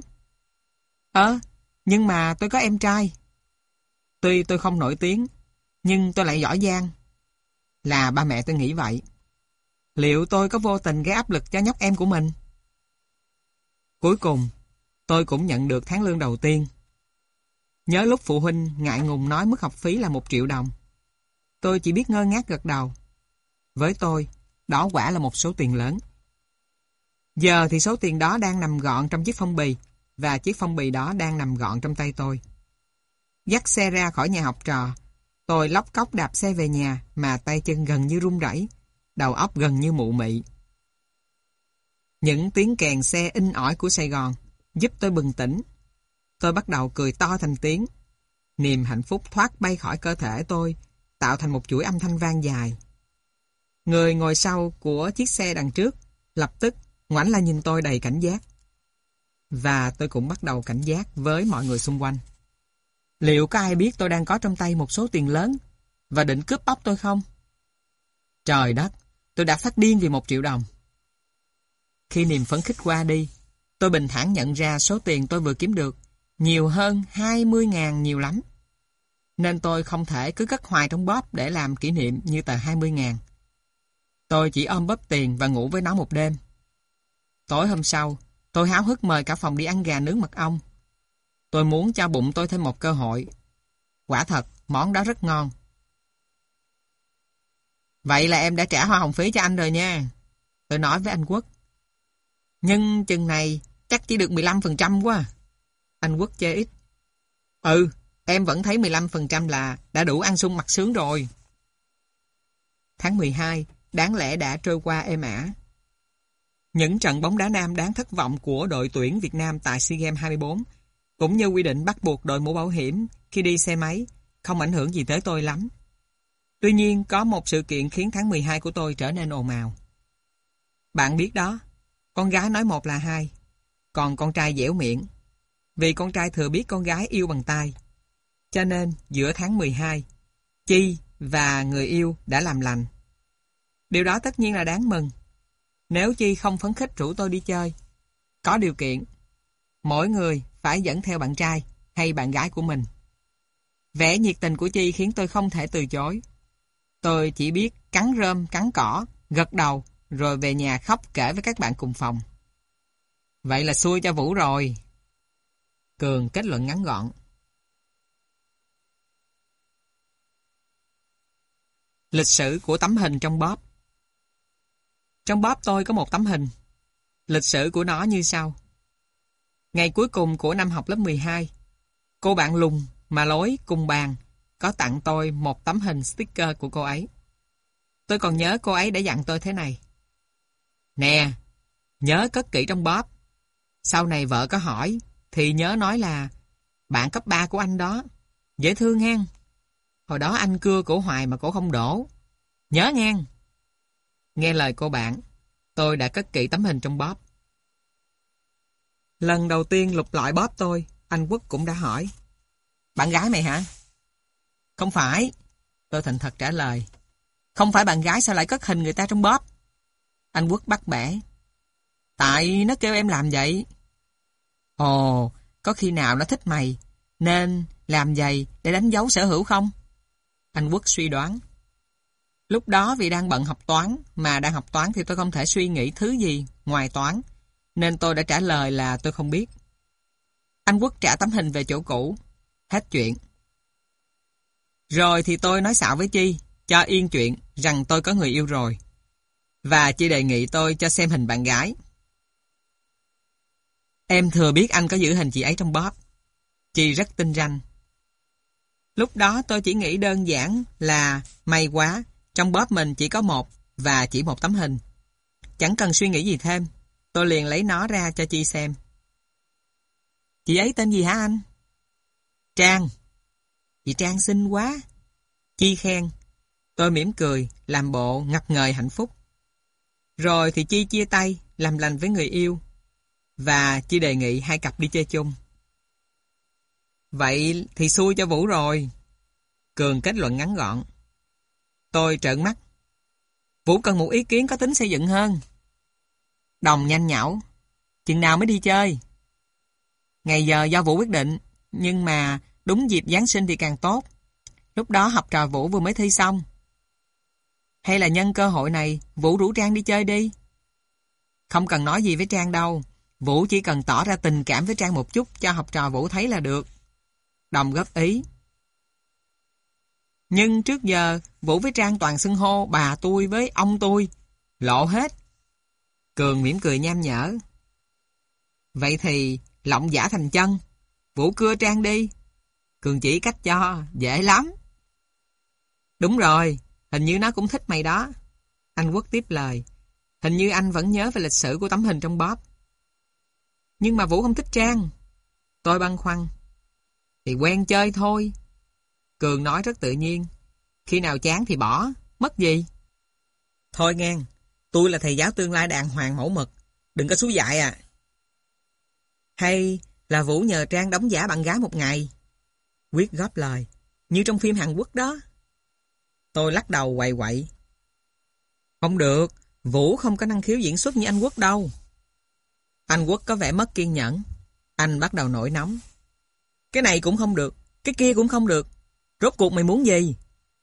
Nhưng mà tôi có em trai. Tuy tôi không nổi tiếng, nhưng tôi lại giỏi giang. Là ba mẹ tôi nghĩ vậy. Liệu tôi có vô tình gây áp lực cho nhóc em của mình? Cuối cùng, tôi cũng nhận được tháng lương đầu tiên. Nhớ lúc phụ huynh ngại ngùng nói mức học phí là 1 triệu đồng. Tôi chỉ biết ngơ ngác gật đầu. Với tôi, đó quả là một số tiền lớn. Giờ thì số tiền đó đang nằm gọn trong chiếc phong bì, và chiếc phong bì đó đang nằm gọn trong tay tôi. Dắt xe ra khỏi nhà học trò, tôi lóc cóc đạp xe về nhà mà tay chân gần như run rẩy, đầu óc gần như mụ mị. Những tiếng kèn xe inh ỏi của Sài Gòn giúp tôi bừng tỉnh. Tôi bắt đầu cười to thành tiếng. Niềm hạnh phúc thoát bay khỏi cơ thể tôi, tạo thành một chuỗi âm thanh vang dài. Người ngồi sau của chiếc xe đằng trước lập tức ngoảnh lại nhìn tôi đầy cảnh giác. Và tôi cũng bắt đầu cảnh giác với mọi người xung quanh. Liệu có ai biết tôi đang có trong tay một số tiền lớn và định cướp bóc tôi không? Trời đất, tôi đã phát điên vì 1 triệu đồng. Khi niềm phấn khích qua đi, tôi bình thản nhận ra số tiền tôi vừa kiếm được nhiều hơn 20.000 nhiều lắm. Nên tôi không thể cứ cất hoài trong bóp để làm kỷ niệm như tờ 20.000. Tôi chỉ ôm bóp tiền và ngủ với nó một đêm. Tối hôm sau, tôi háo hức mời cả phòng đi ăn gà nướng mật ong. Tôi muốn cho bụng tôi thêm một cơ hội. Quả thật, món đó rất ngon. Vậy là em đã trả hoa hồng phí cho anh rồi nha. Tôi nói với anh Quốc. Nhưng chừng này chắc chỉ được 15% quá. Anh Quốc chê ít. Em vẫn thấy 15% là đã đủ ăn sung mặc sướng rồi. Tháng 12 đáng lẽ đã trôi qua êm ả. Những trận bóng đá nam đáng thất vọng của đội tuyển Việt Nam tại SEA Games 24, cũng như quy định bắt buộc đội mũ bảo hiểm khi đi xe máy, không ảnh hưởng gì tới tôi lắm. Tuy nhiên, có một sự kiện khiến tháng 12 của tôi trở nên ồn ào. Bạn biết đó, con gái nói một là hai, còn con trai dẻo miệng. Vì con trai thừa biết con gái yêu bằng tai. Cho nên, giữa tháng 12, Chi và người yêu đã làm lành. Điều đó tất nhiên là đáng mừng. Nếu Chi không phấn khích rủ tôi đi chơi, có điều kiện, mỗi người phải dẫn theo bạn trai hay bạn gái của mình. Vẻ nhiệt tình của Chi khiến tôi không thể từ chối. Tôi chỉ biết cắn rơm, cắn cỏ, gật đầu, rồi về nhà khóc kể với các bạn cùng phòng. Vậy là xui cho Vũ rồi. Cường kết luận ngắn gọn. Lịch sử của tấm hình trong bóp. Trong bóp tôi có một tấm hình. Lịch sử của nó như sau. Ngày cuối cùng của năm học lớp 12, cô bạn lùn mà lối cùng bàn có tặng tôi một tấm hình sticker của cô ấy. Tôi còn nhớ cô ấy đã dặn tôi thế này. Nè, nhớ cất kỹ trong bóp. Sau này vợ có hỏi thì nhớ nói là bạn cấp 3 của anh đó. Dễ thương hen. Hồi đó anh cưa cổ hoài mà cổ không đổ. Nhớ ngang. Nghe lời cô bạn, tôi đã cất kỹ tấm hình trong bóp. Lần đầu tiên lục lọi bóp tôi, anh Quốc cũng đã hỏi. Bạn gái mày hả? Không phải. Tôi thành thật trả lời. Không phải bạn gái sao lại cất hình người ta trong bóp? Anh Quốc bắt bẻ. Tại nó kêu em làm vậy. Ồ, có khi nào nó thích mày, nên làm vậy để đánh dấu sở hữu không? Anh Quốc suy đoán. Lúc đó vì đang bận học toán, mà đang học toán thì tôi không thể suy nghĩ thứ gì ngoài toán, nên tôi đã trả lời là tôi không biết. Anh Quốc trả tấm hình về chỗ cũ. Hết chuyện. Rồi thì tôi nói xạo với Chi, cho yên chuyện rằng tôi có người yêu rồi. Và Chi đề nghị tôi cho xem hình bạn gái. Em thừa biết anh có giữ hình chị ấy trong bóp. Chi rất tinh ranh. Lúc đó tôi chỉ nghĩ đơn giản là may quá, trong bóp mình chỉ có một và chỉ một tấm hình. Chẳng cần suy nghĩ gì thêm, tôi liền lấy nó ra cho Chi xem. Chị ấy tên gì hả anh? Trang. Chị Trang xinh quá. Chi khen. Tôi mỉm cười, làm bộ ngập ngời hạnh phúc. Rồi thì Chi chia tay làm lành với người yêu. Và Chi đề nghị hai cặp đi chơi chung. Vậy thì xui cho Vũ rồi. Cường kết luận ngắn gọn. Tôi trợn mắt. Vũ cần một ý kiến có tính xây dựng hơn. Đồng nhanh nhảu. Chừng nào mới đi chơi? Ngày giờ do Vũ quyết định, nhưng mà đúng dịp Giáng sinh thì càng tốt. Lúc đó học trò Vũ vừa mới thi xong. Hay là nhân cơ hội này, Vũ rủ Trang đi chơi đi. Không cần nói gì với Trang đâu. Vũ chỉ cần tỏ ra tình cảm với Trang một chút cho học trò Vũ thấy là được. Đồng góp ý. Nhưng trước giờ, Vũ với Trang toàn xưng hô bà tôi với ông tôi. Lộ hết. Cường mỉm cười nham nhở. Vậy thì lộng giả thành chân. Vũ cưa Trang đi. Cường chỉ cách cho, dễ lắm. Đúng rồi, hình như nó cũng thích mày đó. Anh Quốc tiếp lời. Hình như anh vẫn nhớ về lịch sử của tấm hình trong bóp. Nhưng mà Vũ không thích Trang. Tôi băn khoăn. Thì quen chơi thôi. Cường nói rất tự nhiên. Khi nào chán thì bỏ, mất gì? Thôi ngang, tôi là thầy giáo tương lai đàng hoàng mẫu mực. Đừng có xúi dại à. Hay là Vũ nhờ Trang đóng giả bạn gái một ngày? Quyết góp lời. Như trong phim Hàn Quốc đó. Tôi lắc đầu quậy quậy. Không được, Vũ không có năng khiếu diễn xuất như anh Quốc đâu. Anh Quốc có vẻ mất kiên nhẫn. Anh bắt đầu nổi nóng. Cái này cũng không được, cái kia cũng không được. Rốt cuộc mày muốn gì?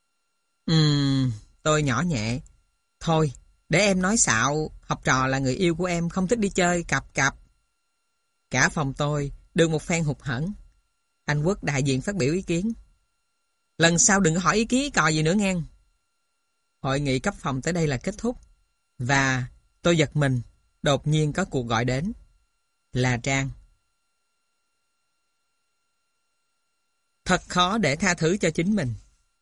Tôi nhỏ nhẹ. Thôi, để em nói xạo, học trò là người yêu của em không thích đi chơi cặp cặp. Cả phòng tôi được một phen hụt hẫng. Anh Quốc đại diện phát biểu ý kiến. Lần sau đừng hỏi ý kiến cò gì nữa nghe. Hội nghị cấp phòng tới đây là kết thúc. Và tôi giật mình, đột nhiên có cuộc gọi đến. Là Trang. Thật khó để tha thứ cho chính mình.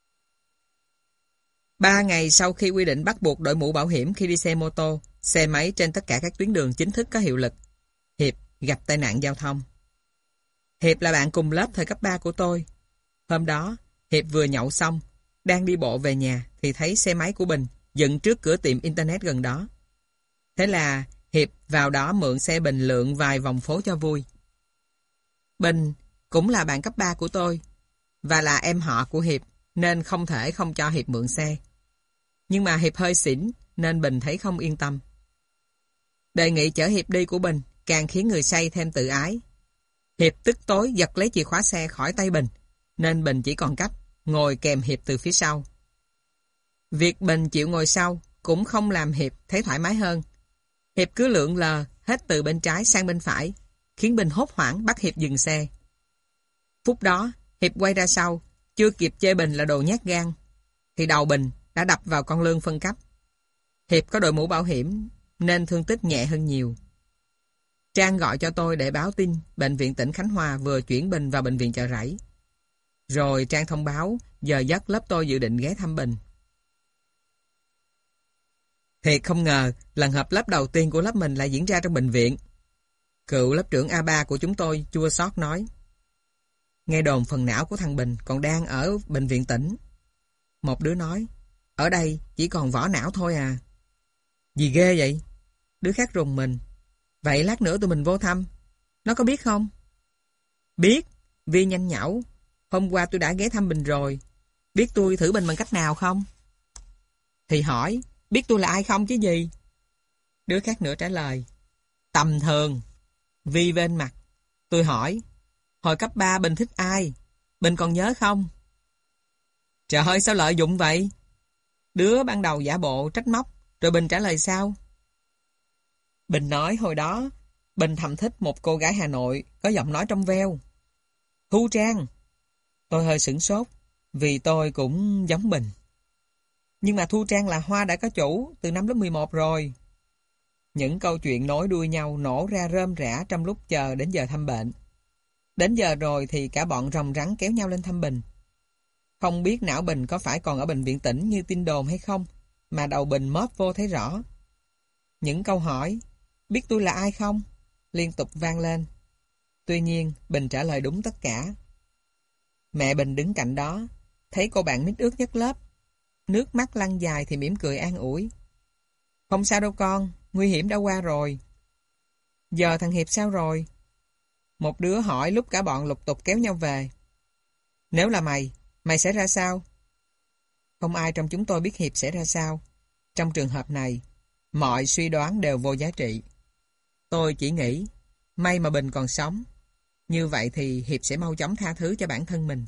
3 ngày sau khi quy định bắt buộc đội mũ bảo hiểm khi đi xe mô tô, xe máy trên tất cả các tuyến đường chính thức có hiệu lực, Hiệp gặp tai nạn giao thông. Hiệp là bạn cùng lớp thời cấp 3 của tôi. Hôm đó, Hiệp vừa nhậu xong, đang đi bộ về nhà thì thấy xe máy của Bình dựng trước cửa tiệm internet gần đó. Thế là Hiệp vào đó mượn xe Bình lượn vài vòng phố cho vui. Bình cũng là bạn cấp 3 của tôi và là em họ của Hiệp nên không thể không cho Hiệp mượn xe. Nhưng mà Hiệp hơi xỉn nên Bình thấy không yên tâm. Đề nghị chở Hiệp đi của Bình càng khiến người say thêm tự ái. Hiệp tức tối giật lấy chìa khóa xe khỏi tay Bình nên Bình chỉ còn cách ngồi kèm Hiệp từ phía sau. Việc Bình chịu ngồi sau cũng không làm Hiệp thấy thoải mái hơn. Hiệp cứ lượn lờ hết từ bên trái sang bên phải, khiến Bình hốt hoảng bắt Hiệp dừng xe. Phút đó, Hiệp quay ra sau, chưa kịp chê Bình là đồ nhát gan, thì đầu Bình đã đập vào con lương phân cấp. Hiệp có đội mũ bảo hiểm nên thương tích nhẹ hơn nhiều. Trang gọi cho tôi để báo tin Bệnh viện tỉnh Khánh Hòa vừa chuyển Bình vào bệnh viện Chợ Rẫy. Rồi Trang thông báo giờ giấc lớp tôi dự định ghé thăm Bình. Thiệt không ngờ lần họp lớp đầu tiên của lớp mình lại diễn ra trong bệnh viện. Cựu lớp trưởng A3 của chúng tôi chua xót nói. Nghe đồn phần não của thằng Bình còn đang ở bệnh viện tỉnh. Một đứa nói, ở đây chỉ còn vỏ não thôi à. Gì ghê vậy? Đứa khác rùng mình. Vậy lát nữa tụi mình vô thăm. Nó có biết không? Biết, Vi nhanh nhảu. Hôm qua tôi đã ghé thăm Bình rồi. Biết tôi thử Bình bằng cách nào không? Thì hỏi, biết tôi là ai không chứ gì? Đứa khác nữa trả lời, tầm thường. Vi bên mặt. Tôi hỏi, hồi cấp 3 Bình thích ai? Bình còn nhớ không? Trời ơi sao lợi dụng vậy? Đứa ban đầu giả bộ trách móc, rồi Bình trả lời sao? Bình nói hồi đó, Bình thầm thích một cô gái Hà Nội có giọng nói trong veo. Thu Trang. Tôi hơi sửng sốt, vì tôi cũng giống Bình. Nhưng mà Thu Trang là hoa đã có chủ từ năm lớp 11 rồi. Những câu chuyện nối đuôi nhau nổ ra rơm rã trong lúc chờ đến giờ thăm bệnh. Đến giờ rồi thì cả bọn rồng rắn kéo nhau lên thăm Bình. Không biết não Bình có phải còn ở bệnh viện tỉnh như tin đồn hay không, mà đầu Bình móp vô thấy rõ. Những câu hỏi, biết tôi là ai không? Liên tục vang lên. Tuy nhiên, Bình trả lời đúng tất cả. Mẹ Bình đứng cạnh đó, thấy cô bạn nít ướt nhất lớp. Nước mắt lăn dài thì mỉm cười an ủi. Không sao đâu con, nguy hiểm đã qua rồi. Giờ thằng Hiệp sao rồi? Một đứa hỏi lúc cả bọn lục tục kéo nhau về. Nếu là mày sẽ ra sao? Không ai trong chúng tôi biết Hiệp sẽ ra sao. Trong trường hợp này, mọi suy đoán đều vô giá trị. Tôi chỉ nghĩ, may mà Bình còn sống. Như vậy thì Hiệp sẽ mau chóng tha thứ cho bản thân mình.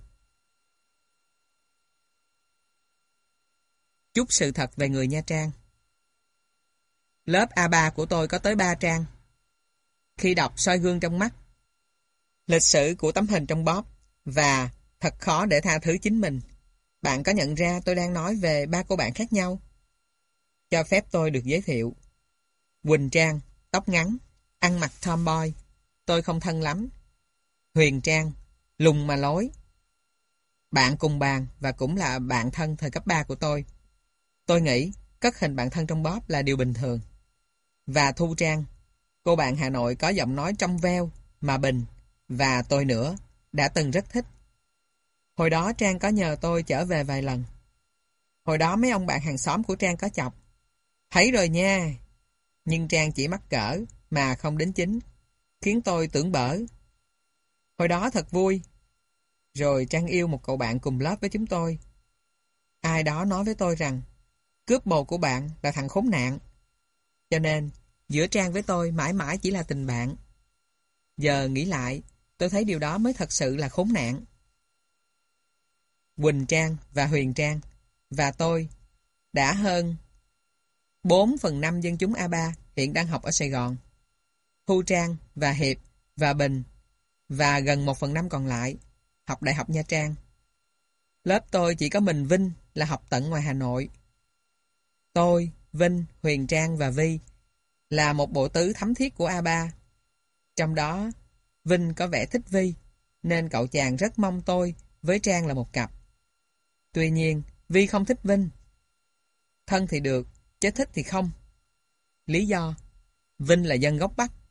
Chút sự thật về người Nha Trang. Lớp A3 của tôi có tới 3 trang. Khi đọc soi gương trong mắt, lịch sử của tấm hình trong bóp và thật khó để tha thứ chính mình. Bạn có nhận ra tôi đang nói về 3 cô bạn khác nhau? Cho phép tôi được giới thiệu. Quỳnh Trang, tóc ngắn, ăn mặc tomboy, tôi không thân lắm. Huyền Trang, lùng mà lối. Bạn cùng bàn và cũng là bạn thân thời cấp 3 của tôi. Tôi nghĩ cất hình bạn thân trong bóp là điều bình thường. Và Thu Trang, cô bạn Hà Nội có giọng nói trong veo mà Bình và tôi nữa đã từng rất thích. Hồi đó Trang có nhờ tôi chở về vài lần. Hồi đó mấy ông bạn hàng xóm của Trang có chọc. Thấy rồi nha. Nhưng Trang chỉ mắc cỡ mà không đến chính, khiến tôi tưởng bở. Hồi đó thật vui. Rồi Trang yêu một cậu bạn cùng lớp với chúng tôi. Ai đó nói với tôi rằng cướp bồ của bạn là thằng khốn nạn. Cho nên giữa Trang với tôi mãi mãi chỉ là tình bạn. Giờ nghĩ lại, tôi thấy điều đó mới thật sự là khốn nạn. Quỳnh Trang và Huyền Trang và tôi đã hơn 4/5 dân chúng A3 hiện đang học ở Sài Gòn. Thu Trang và Hiệp và Bình và gần 1/5 còn lại học Đại học Nha Trang. Lớp tôi chỉ có mình Vinh là học tận ngoài Hà Nội. Tôi, Vinh, Huyền Trang và Vi là một bộ tứ thấm thiết của A3. Trong đó, Vinh có vẻ thích Vi, nên cậu chàng rất mong tôi với Trang là một cặp. Tuy nhiên, Vi không thích Vinh. Thân thì được, chứ thích thì không. Lý do, Vinh là dân gốc Bắc.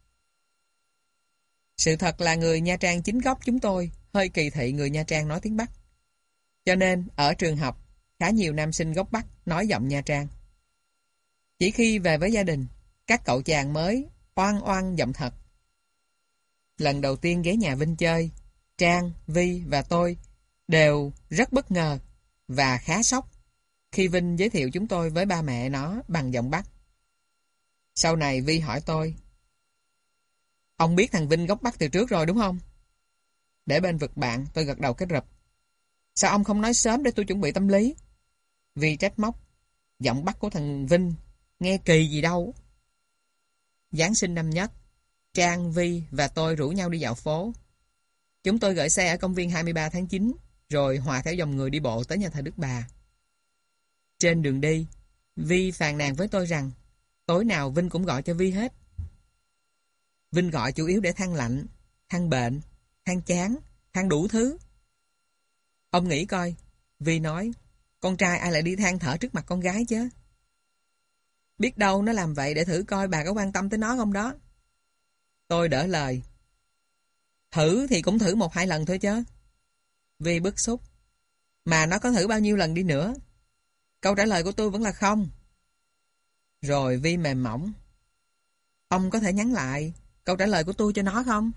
Sự thật là người Nha Trang chính gốc chúng tôi hơi kỳ thị người Nha Trang nói tiếng Bắc. Cho nên, ở trường học, khá nhiều nam sinh gốc Bắc nói giọng Nha Trang. Chỉ khi về với gia đình, các cậu chàng mới oan oan giọng thật. Lần đầu tiên ghé nhà Vinh chơi, Trang, Vi và tôi đều rất bất ngờ và khá sốc khi Vinh giới thiệu chúng tôi với ba mẹ nó bằng giọng Bắc. Sau này Vi hỏi tôi, ông biết thằng Vinh gốc Bắc từ trước rồi đúng không? Để bên vực bạn, tôi gật đầu cái rụp. Sao ông không nói sớm để tôi chuẩn bị tâm lý? Vi trách móc, giọng Bắc của thằng Vinh nghe kỳ gì đâu. Giáng sinh năm nhất, Trang, Vi và tôi rủ nhau đi dạo phố. Chúng tôi gửi xe ở công viên 23 tháng 9, rồi hòa theo dòng người đi bộ tới nhà thờ Đức Bà. Trên đường đi, Vi phàn nàn với tôi rằng tối nào Vinh cũng gọi cho Vi hết. Vinh gọi chủ yếu để than lạnh, than bệnh, than chán, than đủ thứ. Ông nghĩ coi, Vi nói, con trai ai lại đi than thở trước mặt con gái chứ? Biết đâu nó làm vậy để thử coi bà có quan tâm tới nó không đó. Tôi đỡ lời. Thử thì cũng thử 1-2 lần thôi chứ. Vi bức xúc. Mà nó có thử bao nhiêu lần đi nữa? Câu trả lời của tôi vẫn là không. Rồi Vi mềm mỏng. Ông có thể nhắn lại câu trả lời của tôi cho nó không?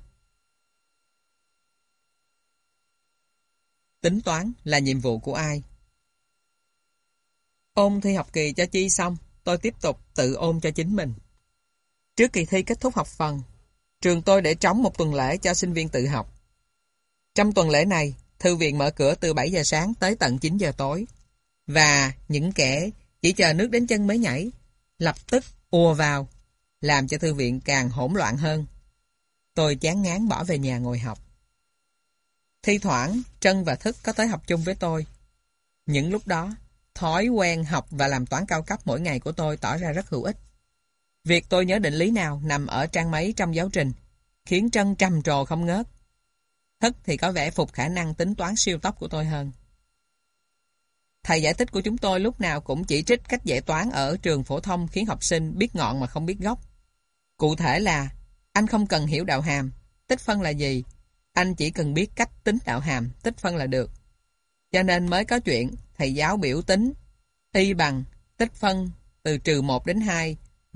Tính toán là nhiệm vụ của ai? Ôn thi học kỳ cho Chi xong, tôi tiếp tục tự ôn cho chính mình. Trước kỳ thi kết thúc học phần, trường tôi để trống một tuần lễ cho sinh viên tự học. Trong tuần lễ này, thư viện mở cửa từ 7 giờ sáng tới tận 9 giờ tối. Và những kẻ chỉ chờ nước đến chân mới nhảy, lập tức ùa vào, làm cho thư viện càng hỗn loạn hơn. Tôi chán ngán bỏ về nhà ngồi học. Thi thoảng, Trân và Thức có tới học chung với tôi. Những lúc đó, thói quen học và làm toán cao cấp mỗi ngày của tôi tỏ ra rất hữu ích. Việc tôi nhớ định lý nào nằm ở trang mấy trong giáo trình, khiến Trân trầm trồ không ngớt. Thức thì có vẻ phục khả năng tính toán siêu tốc của tôi hơn. Thầy giải thích của chúng tôi lúc nào cũng chỉ trích cách dạy toán ở trường phổ thông khiến học sinh biết ngọn mà không biết gốc. Cụ thể là, anh không cần hiểu đạo hàm, tích phân là gì, anh chỉ cần biết cách tính đạo hàm, tích phân là được. Cho nên mới có chuyện thầy giáo biểu tính y bằng tích phân từ -1 đến 2, 1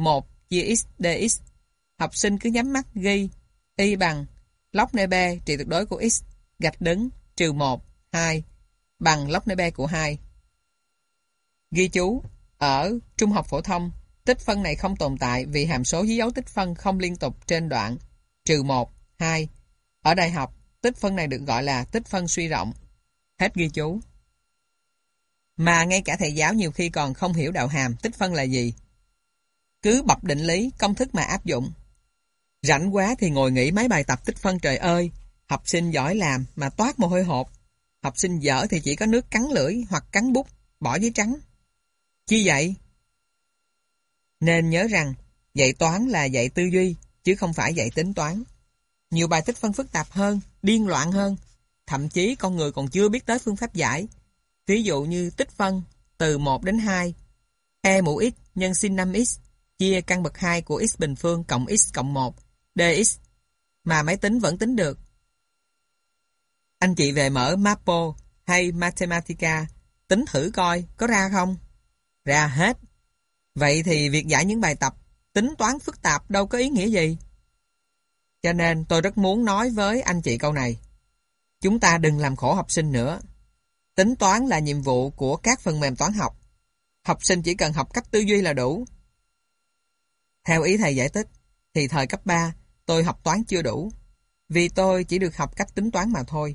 chia x dx. Học sinh cứ nhắm mắt ghi y bằng log n b trị tuyệt đối của x gạch đứng trừ 1, 2 bằng log n b của 2. Ghi chú, ở trung học phổ thông, tích phân này không tồn tại vì hàm số dưới dấu tích phân không liên tục trên đoạn trừ 1, 2. Ở đại học, tích phân này được gọi là tích phân suy rộng. Hết ghi chú. Mà ngay cả thầy giáo nhiều khi còn không hiểu đạo hàm tích phân là gì. Cứ bập định lý, công thức mà áp dụng. Rảnh quá thì ngồi nghĩ mấy bài tập tích phân trời ơi. Học sinh giỏi làm mà toát mồ hôi hột. Học sinh dở thì chỉ có nước cắn lưỡi hoặc cắn bút, bỏ giấy trắng. Chi vậy? Nên nhớ rằng, dạy toán là dạy tư duy, chứ không phải dạy tính toán. Nhiều bài tích phân phức tạp hơn, điên loạn hơn. Thậm chí con người còn chưa biết tới phương pháp giải. Ví dụ như tích phân từ 1 đến 2. E mũ x nhân sin 5x chia căn bậc 2 của x bình phương cộng x cộng 1 dx mà máy tính vẫn tính được. Anh chị về mở Mapo hay Mathematica tính thử coi có ra không? Ra hết. Vậy thì việc giải những bài tập tính toán phức tạp đâu có ý nghĩa gì. Cho nên tôi rất muốn nói với anh chị câu này. Chúng ta đừng làm khổ học sinh nữa. Tính toán là nhiệm vụ của các phần mềm toán học. Học sinh chỉ cần học cách tư duy là đủ. Theo ý thầy giải thích, thì thời cấp 3 tôi học toán chưa đủ. Vì tôi chỉ được học cách tính toán mà thôi.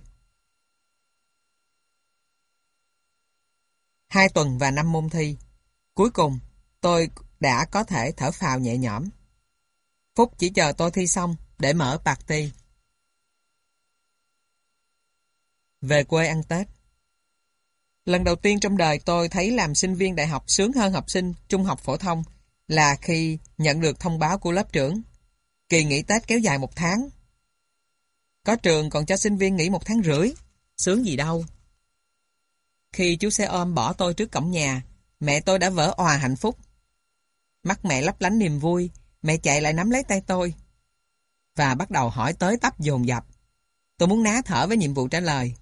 2 tuần và 5 môn thi. Cuối cùng, tôi đã có thể thở phào nhẹ nhõm. Phúc chỉ chờ tôi thi xong để mở party. Về quê ăn Tết. Lần đầu tiên trong đời tôi thấy làm sinh viên đại học sướng hơn học sinh trung học phổ thông là khi nhận được thông báo của lớp trưởng. Kỳ nghỉ Tết kéo dài 1 tháng. Có trường còn cho sinh viên nghỉ 1 tháng rưỡi. Sướng gì đâu. Khi chú xe ôm bỏ tôi trước cổng nhà, mẹ tôi đã vỡ òa hạnh phúc. Mắt mẹ lấp lánh niềm vui, mẹ chạy lại nắm lấy tay tôi và bắt đầu hỏi tới tấp dồn dập. Tôi muốn ná thở với nhiệm vụ trả lời.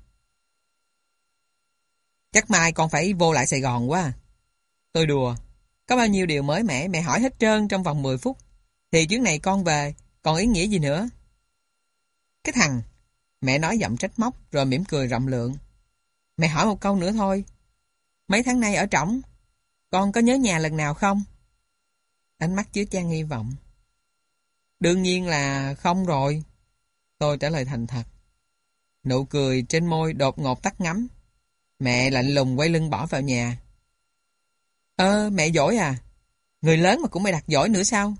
Chắc mai con phải vô lại Sài Gòn quá. Tôi đùa. Có bao nhiêu điều mới mẻ mẹ hỏi hết trơn trong vòng 10 phút. Thì chuyến này con về, còn ý nghĩa gì nữa? Cái thằng, mẹ nói giọng trách móc rồi mỉm cười rộng lượng. Mẹ hỏi một câu nữa thôi. Mấy tháng nay ở trỏng, con có nhớ nhà lần nào không? Ánh mắt chứa chan hy vọng. Đương nhiên là không rồi. Tôi trả lời thành thật. Nụ cười trên môi đột ngột tắt ngấm. Mẹ lạnh lùng quay lưng bỏ vào nhà. Mẹ giỏi à? Người lớn mà cũng mày đặt giỏi nữa sao?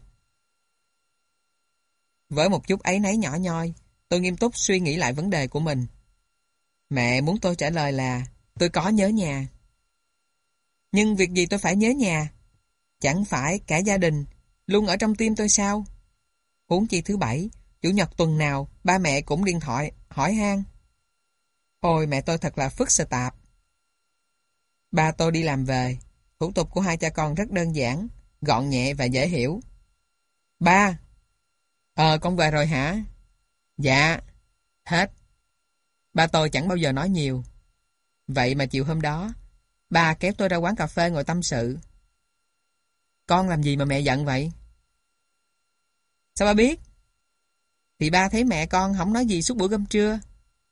Với một chút áy náy nhỏ nhoi, tôi nghiêm túc suy nghĩ lại vấn đề của mình. Mẹ muốn tôi trả lời là tôi có nhớ nhà. Nhưng việc gì tôi phải nhớ nhà? Chẳng phải cả gia đình luôn ở trong tim tôi sao? Huống chi thứ Bảy, Chủ nhật tuần nào ba mẹ cũng điện thoại hỏi han. Ôi mẹ tôi thật là phức sự tạp. Ba tôi đi làm về, thủ tục của hai cha con rất đơn giản, gọn nhẹ và dễ hiểu. Ba! Con về rồi hả? Dạ. Hết. Ba tôi chẳng bao giờ nói nhiều. Vậy mà chiều hôm đó, ba kéo tôi ra quán cà phê ngồi tâm sự. Con làm gì mà mẹ giận vậy? Sao ba biết? Thì ba thấy mẹ con không nói gì suốt bữa cơm trưa.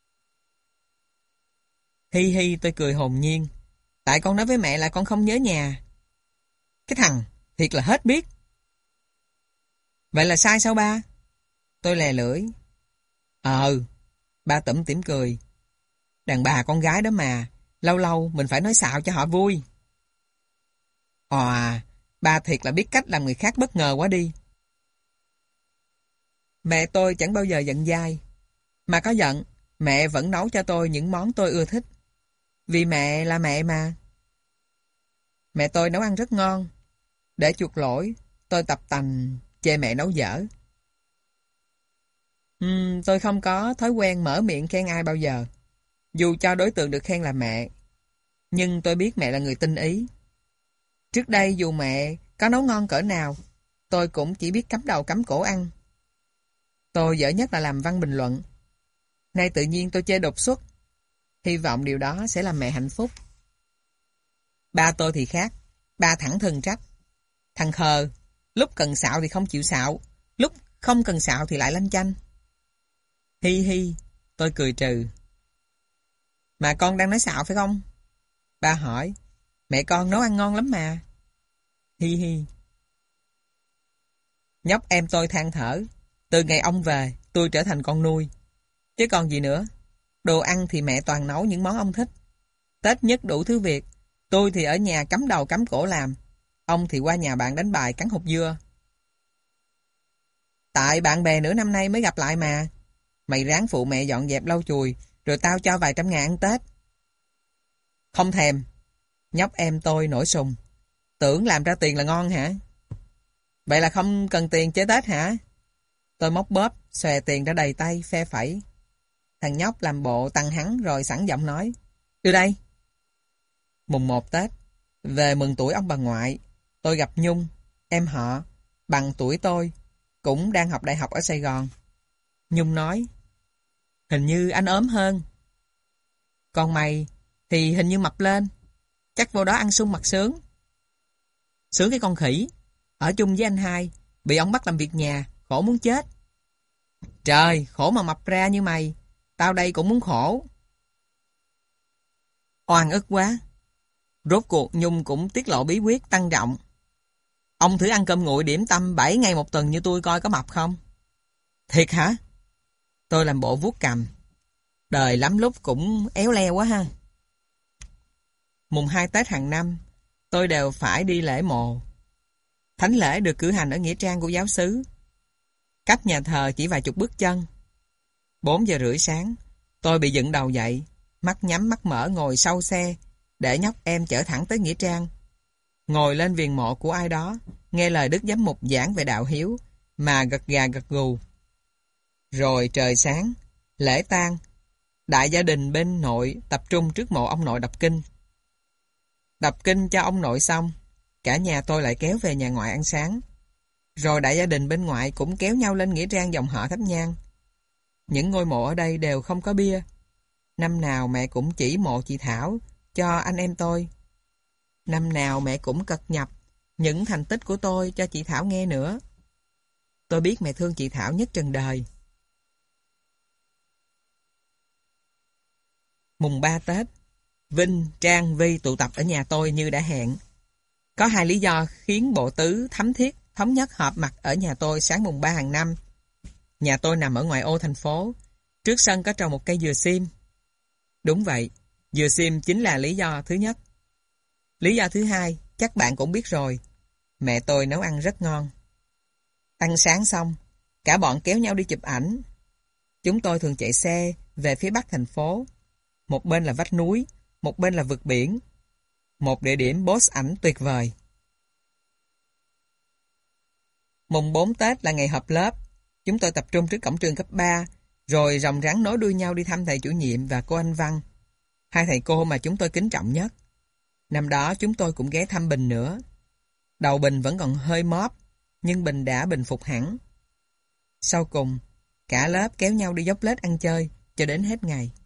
Hi hi, tôi cười hồn nhiên. Tại con nói với mẹ là con không nhớ nhà. Cái thằng, thiệt là hết biết. Vậy là sai sao ba? Tôi lè lưỡi. Ba tủm tỉm cười. Đàn bà con gái đó mà, lâu lâu mình phải nói xạo cho họ vui. Ba thiệt là biết cách làm người khác bất ngờ quá đi. Mẹ tôi chẳng bao giờ giận dai. Mà có giận, mẹ vẫn nấu cho tôi những món tôi ưa thích. Vì mẹ là mẹ mà. Mẹ tôi nấu ăn rất ngon. Để chuộc lỗi, tôi tập tành chê mẹ nấu dở. Tôi không có thói quen mở miệng khen ai bao giờ. Dù cho đối tượng được khen là mẹ. Nhưng tôi biết mẹ là người tinh ý. Trước đây dù mẹ có nấu ngon cỡ nào, tôi cũng chỉ biết cắm đầu cắm cổ ăn. Tôi dở nhất là làm văn bình luận. Nay tự nhiên tôi chê đột xuất. Hy vọng điều đó sẽ làm mẹ hạnh phúc. Ba tôi thì khác. Ba thẳng thừng trách. Thằng khờ, Lúc cần xạo thì không chịu xạo, lúc không cần xạo thì lại lanh chanh. Hi hi, tôi cười trừ. Mà con đang nói xạo phải không? Ba hỏi. Mẹ con nấu ăn ngon lắm mà. Hi hi. Nhóc em tôi than thở. Từ ngày ông về, tôi trở thành con nuôi. Chứ còn gì nữa. Đồ ăn thì mẹ toàn nấu những món ông thích. Tết nhất đủ thứ việc. Tôi thì ở nhà cắm đầu cắm cổ làm. Ông thì qua nhà bạn đánh bài cắn hột dưa. Tại bạn bè nửa năm nay mới gặp lại mà. Mày ráng phụ mẹ dọn dẹp lau chùi, rồi tao cho vài trăm ngàn ăn Tết. Không thèm. Nhóc em tôi nổi sùng. Tưởng làm ra tiền là ngon hả? Vậy là không cần tiền chơi Tết hả? Tôi móc bóp, xòe tiền ra đầy tay, phe phẩy. Thằng nhóc làm bộ tăng hắn rồi sẵn giọng nói. Đưa đây. Mùng 1 Tết, về mừng tuổi ông bà ngoại. Tôi gặp Nhung, em họ, bằng tuổi tôi, cũng đang học đại học ở Sài Gòn. Nhung nói, hình như anh ốm hơn. Còn mày thì hình như mập lên. Chắc vô đó ăn sung mặc sướng. Sướng cái con khỉ. Ở chung với anh hai, bị ông bắt làm việc nhà, khổ muốn chết. Trời, khổ mà mập ra như mày. Tao đây cũng muốn khổ. Oan ức quá. Rốt cuộc Nhung cũng tiết lộ bí quyết tăng trọng. Ông thử ăn cơm nguội điểm tâm 7 ngày một tuần như tôi coi có mập không? Thiệt hả? Tôi làm bộ vuốt cằm. Đời lắm lúc cũng éo leo quá ha. Mùng 2 Tết hàng năm, tôi đều phải đi lễ mộ. Thánh lễ được cử hành ở nghĩa trang của giáo xứ. Cách nhà thờ chỉ vài chục bước chân. 4 giờ rưỡi sáng, tôi bị dựng đầu dậy, mắt nhắm mắt mở ngồi sau xe, để nhóc em chở thẳng tới nghĩa trang. Ngồi lên viền mộ của ai đó, nghe lời Đức Giám mục giảng về đạo hiếu, mà gật gà gật gù. Rồi trời sáng, lễ tang, đại gia đình bên nội tập trung trước mộ ông nội đọc kinh. Đọc kinh cho ông nội xong, cả nhà tôi lại kéo về nhà ngoại ăn sáng. Rồi đại gia đình bên ngoại cũng kéo nhau lên nghĩa trang dòng họ thắp nhang. Những ngôi mộ ở đây đều không có bia. Năm nào mẹ cũng chỉ mộ chị Thảo cho anh em tôi. Năm nào mẹ cũng cập nhật những thành tích của tôi cho chị Thảo nghe nữa. Tôi biết mẹ thương chị Thảo nhất trần đời. Mùng 3 Tết, Vinh, Trang, Vi tụ tập ở nhà tôi như đã hẹn. Có 2 lý do khiến bộ tứ thấm thiết thống nhất họp mặt ở nhà tôi sáng mùng 3 hàng năm. Nhà tôi nằm ở ngoại ô thành phố, trước sân có trồng một cây dừa sim. Đúng vậy, dừa sim chính là lý do thứ nhất. Lý do thứ hai, chắc bạn cũng biết rồi. Mẹ tôi nấu ăn rất ngon. Ăn sáng xong, cả bọn kéo nhau đi chụp ảnh. Chúng tôi thường chạy xe về phía bắc thành phố. Một bên là vách núi, một bên là vực biển. Một địa điểm post ảnh tuyệt vời. Mùng 4 Tết là ngày họp lớp. Chúng tôi tập trung trước cổng trường cấp 3, rồi ròng rắn nối đuôi nhau đi thăm thầy chủ nhiệm và cô Anh Văn, 2 thầy cô mà chúng tôi kính trọng nhất. Năm đó chúng tôi cũng ghé thăm Bình nữa. Đầu Bình vẫn còn hơi móp, nhưng Bình đã bình phục hẳn. Sau cùng, cả lớp kéo nhau đi dốc lết ăn chơi cho đến hết ngày.